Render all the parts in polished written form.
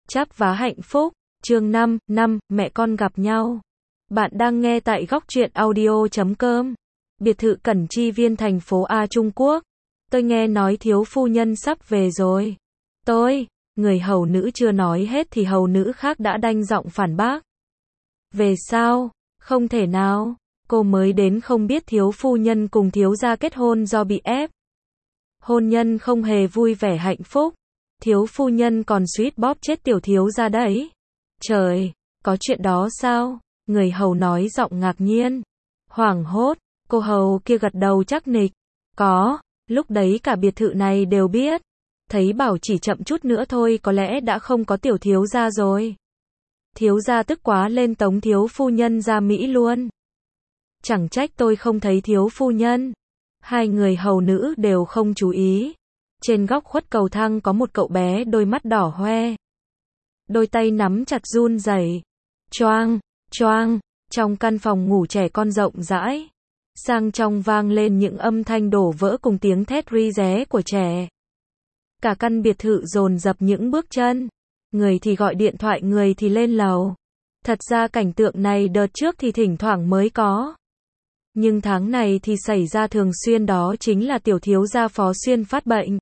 Chắp vá hạnh phúc, chương 5, mẹ con gặp nhau. Bạn đang nghe tại góc truyện audio.com. Biệt thự Cẩn Chi Viên thành phố A Trung Quốc. Tôi nghe nói thiếu phu nhân sắp về rồi. Người hầu nữ chưa nói hết thì hầu nữ khác đã đanh giọng phản bác. Về sao? Không thể nào. Cô mới đến không biết thiếu phu nhân cùng thiếu gia kết hôn do bị ép. Hôn nhân không hề vui vẻ hạnh phúc. Thiếu phu nhân còn suýt bóp chết tiểu thiếu gia đấy. Trời, có chuyện đó sao? Người hầu nói giọng ngạc nhiên. Hoảng hốt, cô hầu kia gật đầu chắc nịch. Có, lúc đấy cả biệt thự này đều biết. Thấy bảo chỉ chậm chút nữa thôi có lẽ đã không có tiểu thiếu gia rồi. Thiếu gia tức quá lên tống thiếu phu nhân ra Mỹ luôn. Chẳng trách tôi không thấy thiếu phu nhân. Hai người hầu nữ đều không chú ý. Trên góc khuất cầu thang có một cậu bé đôi mắt đỏ hoe. Đôi tay nắm chặt run rẩy. Choang, choang, trong căn phòng ngủ trẻ con rộng rãi. Sang trong vang lên những âm thanh đổ vỡ cùng tiếng thét ri ré của trẻ. Cả căn biệt thự dồn dập những bước chân. Người thì gọi điện thoại, người thì lên lầu. Thật ra cảnh tượng này đợt trước thì thỉnh thoảng mới có. Nhưng tháng này thì xảy ra thường xuyên, đó chính là tiểu thiếu gia Phó Xuyên phát bệnh.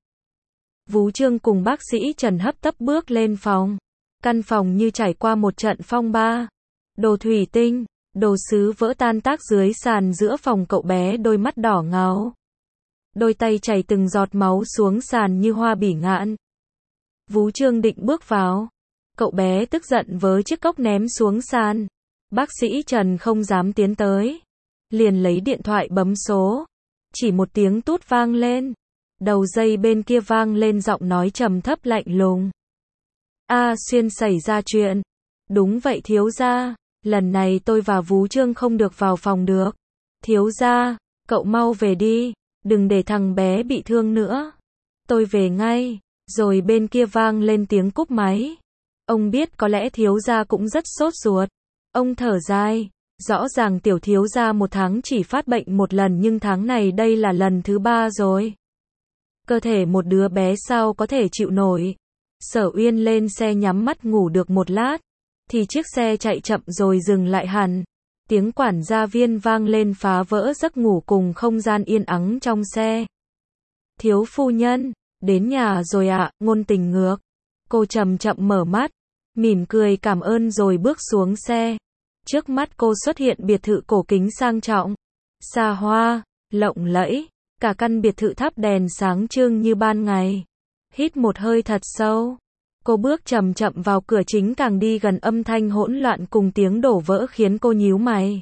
Vú Trương cùng bác sĩ Trần hấp tấp bước lên phòng. Căn phòng như trải qua một trận phong ba. Đồ thủy tinh, đồ sứ vỡ tan tác dưới sàn giữa phòng, cậu bé đôi mắt đỏ ngầu. Đôi tay chảy từng giọt máu xuống sàn như hoa bỉ ngạn. Vú Trương định bước vào. Cậu bé tức giận với chiếc cốc ném xuống sàn. Bác sĩ Trần không dám tiến tới. Liền lấy điện thoại bấm số. Chỉ một tiếng tút vang lên. Đầu dây bên kia vang lên giọng nói trầm thấp lạnh lùng. A Xuyên xảy ra chuyện. Đúng vậy thiếu gia. Lần này tôi và Vú Trương không được vào phòng được. Thiếu gia, cậu mau về đi. Đừng để thằng bé bị thương nữa. Tôi về ngay. Rồi bên kia vang lên tiếng cúp máy. Ông biết có lẽ thiếu gia cũng rất sốt ruột. Ông thở dài. Rõ ràng tiểu thiếu gia một tháng chỉ phát bệnh một lần, nhưng tháng này đây là lần thứ 3 rồi. Cơ thể một đứa bé sao có thể chịu nổi. Sở Uyên lên xe nhắm mắt ngủ được một lát. Thì chiếc xe chạy chậm rồi dừng lại hẳn. Tiếng quản gia Viên vang lên phá vỡ giấc ngủ cùng không gian yên ắng trong xe. Thiếu phu nhân, đến nhà rồi ạ. Ngôn Tình ngước. Cô chậm chậm mở mắt. Mỉm cười cảm ơn rồi bước xuống xe. Trước mắt cô xuất hiện biệt thự cổ kính sang trọng. Xa hoa, lộng lẫy. Cả căn biệt thự thắp đèn sáng trưng như ban ngày. Hít một hơi thật sâu. Cô bước chậm chậm vào cửa chính, càng đi gần âm thanh hỗn loạn cùng tiếng đổ vỡ khiến cô nhíu mày.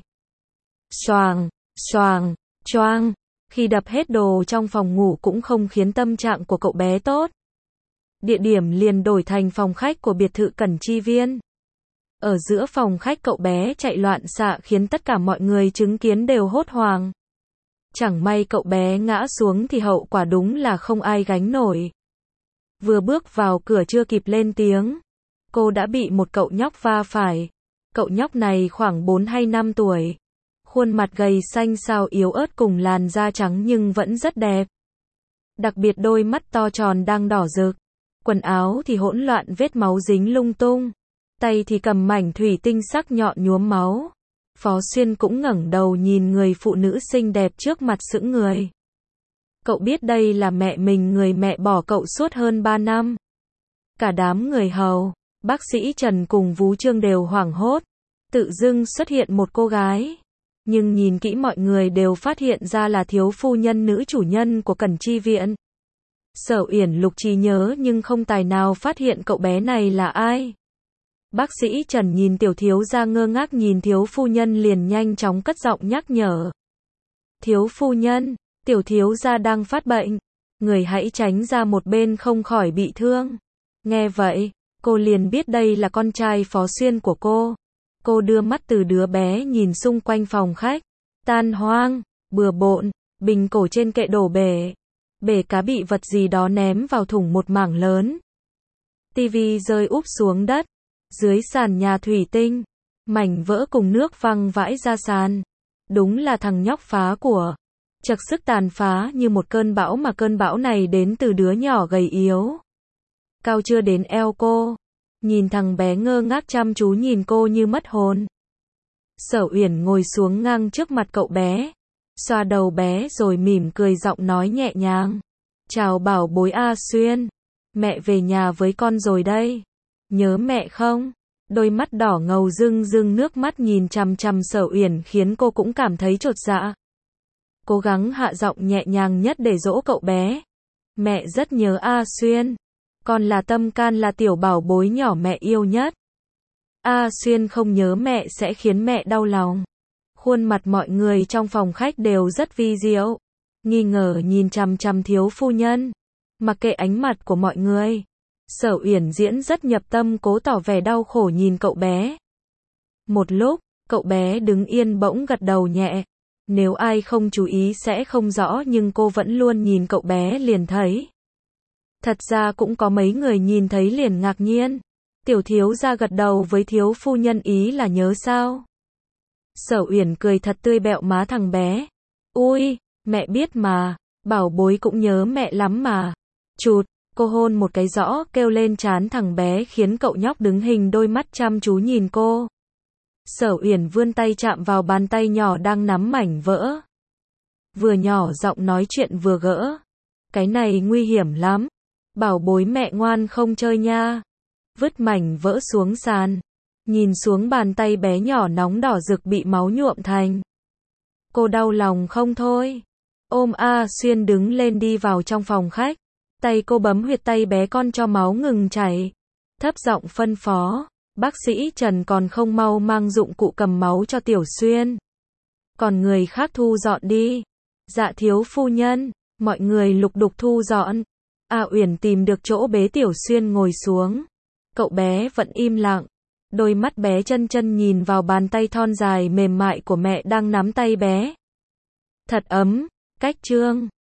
Xoàng, xoàng, choang. Khi đập hết đồ trong phòng ngủ cũng không khiến tâm trạng của cậu bé tốt. Địa điểm liền đổi thành phòng khách của biệt thự Cẩn Chi Viên. Ở giữa phòng khách cậu bé chạy loạn xạ khiến tất cả mọi người chứng kiến đều hốt hoảng. Chẳng may cậu bé ngã xuống thì hậu quả đúng là không ai gánh nổi. Vừa bước vào cửa chưa kịp lên tiếng, cô đã bị một cậu nhóc va phải. Cậu nhóc này khoảng 4 hay 5 tuổi. Khuôn mặt gầy xanh xao yếu ớt cùng làn da trắng nhưng vẫn rất đẹp. Đặc biệt đôi mắt to tròn đang đỏ rực. Quần áo thì hỗn loạn, vết máu dính lung tung. Tay thì cầm mảnh thủy tinh sắc nhọn nhuốm máu. Phó Xuyên cũng ngẩng đầu nhìn người phụ nữ xinh đẹp trước mặt sững người. Cậu biết đây là mẹ mình, người mẹ bỏ cậu suốt hơn 3 năm. Cả đám người hầu, bác sĩ Trần cùng Vú Trương đều hoảng hốt. Tự dưng xuất hiện một cô gái. Nhưng nhìn kỹ mọi người đều phát hiện ra là thiếu phu nhân, nữ chủ nhân của Cẩn Chi Viện. Sở Uyển lục trí nhớ nhưng không tài nào phát hiện cậu bé này là ai. Bác sĩ Trần nhìn tiểu thiếu gia ngơ ngác nhìn thiếu phu nhân liền nhanh chóng cất giọng nhắc nhở. Thiếu phu nhân, tiểu thiếu gia đang phát bệnh. Người hãy tránh ra một bên không khỏi bị thương. Nghe vậy, cô liền biết đây là con trai Phó Xuyên của cô. Cô đưa mắt từ đứa bé nhìn xung quanh phòng khách. Tan hoang, bừa bộn, bình cổ trên kệ đổ bể. Bể cá bị vật gì đó ném vào thùng một mảng lớn. Tivi rơi úp xuống đất. Dưới sàn nhà thủy tinh, mảnh vỡ cùng nước văng vãi ra sàn. Đúng là thằng nhóc phá của. Chật sức tàn phá như một cơn bão, mà cơn bão này đến từ đứa nhỏ gầy yếu. Cao chưa đến eo cô. nhìn thằng bé ngơ ngác chăm chú nhìn cô như mất hồn. Sở Uyển ngồi xuống ngang trước mặt cậu bé, xoa đầu bé rồi mỉm cười giọng nói nhẹ nhàng. Chào bảo bối A Xuyên, mẹ về nhà với con rồi đây. Nhớ mẹ không? Đôi mắt đỏ ngầu rưng rưng nước mắt nhìn chằm chằm Sở Uyển khiến cô cũng cảm thấy chột dạ. Cố gắng hạ giọng nhẹ nhàng nhất để dỗ cậu bé. Mẹ rất nhớ A Xuyên. Con là tâm can là tiểu bảo bối nhỏ mẹ yêu nhất. A Xuyên không nhớ mẹ sẽ khiến mẹ đau lòng. Khuôn mặt mọi người trong phòng khách đều rất vi diệu. Nghi ngờ nhìn chằm chằm thiếu phu nhân. Mặc kệ ánh mặt của mọi người. Sở Uyển diễn rất nhập tâm cố tỏ vẻ đau khổ nhìn cậu bé. Một lúc, cậu bé đứng yên bỗng gật đầu nhẹ. Nếu ai không chú ý sẽ không rõ nhưng cô vẫn luôn nhìn cậu bé liền thấy. Thật ra cũng có mấy người nhìn thấy liền ngạc nhiên. Tiểu thiếu gia gật đầu với thiếu phu nhân ý là nhớ sao? Sở Uyển cười thật tươi bẹo má thằng bé. Ui, mẹ biết mà, bảo bối cũng nhớ mẹ lắm mà. Chụt, cô hôn một cái rõ kêu lên trán thằng bé khiến cậu nhóc đứng hình đôi mắt chăm chú nhìn cô. Sở Uyển vươn tay chạm vào bàn tay nhỏ đang nắm mảnh vỡ. Vừa nhỏ giọng nói chuyện vừa gỡ. Cái này nguy hiểm lắm. Bảo bối mẹ ngoan không chơi nha. Vứt mảnh vỡ xuống sàn. Nhìn xuống bàn tay bé nhỏ nóng đỏ rực bị máu nhuộm thành. Cô đau lòng không thôi. Ôm A Xuyên đứng lên đi vào trong phòng khách. Tay cô bấm huyệt tay bé con cho máu ngừng chảy. Thấp giọng phân phó. Bác sĩ Trần còn không mau mang dụng cụ cầm máu cho Tiểu Xuyên. Còn người khác thu dọn đi. Dạ thiếu phu nhân. Mọi người lục đục thu dọn. A Uyển tìm được chỗ bế Tiểu Xuyên ngồi xuống. Cậu bé vẫn im lặng. Đôi mắt bé chân chân nhìn vào bàn tay thon dài mềm mại của mẹ đang nắm tay bé. Thật ấm, cách trương.